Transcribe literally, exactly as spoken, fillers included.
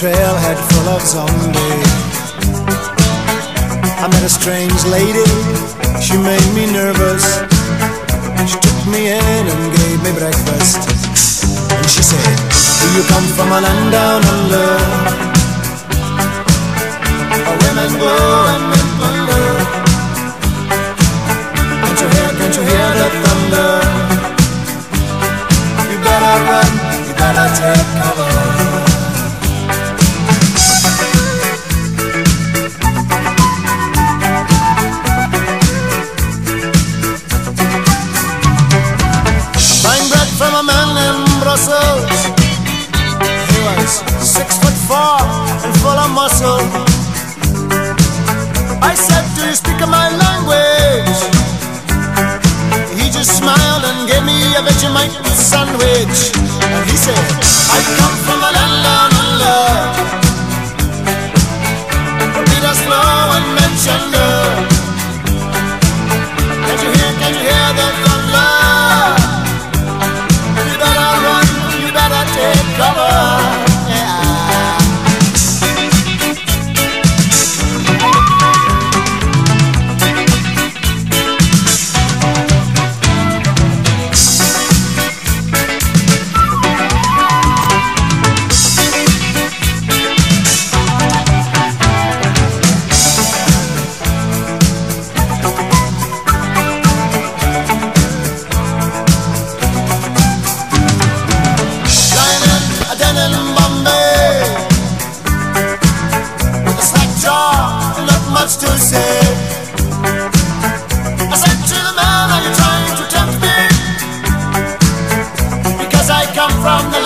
trailhead full of zombies. I met a strange lady, she made me nervous. She took me in and gave me breakfast. And she said, do you come from a land down under, where women go and men wonder? Can't you hear, can't you hear the thunder? You better run, you better take cover. From a man in Brussels, he was six foot four and full of muscle. I said, do you speak my language? He just smiled and gave me a Vegemite sandwich. And he said, I come from a land down under, beat us low and mention the. Can't you hear, can't you hear the thunder? Take cover, yeah. To say, I said to the man, are you trying to tempt me? Because I come from the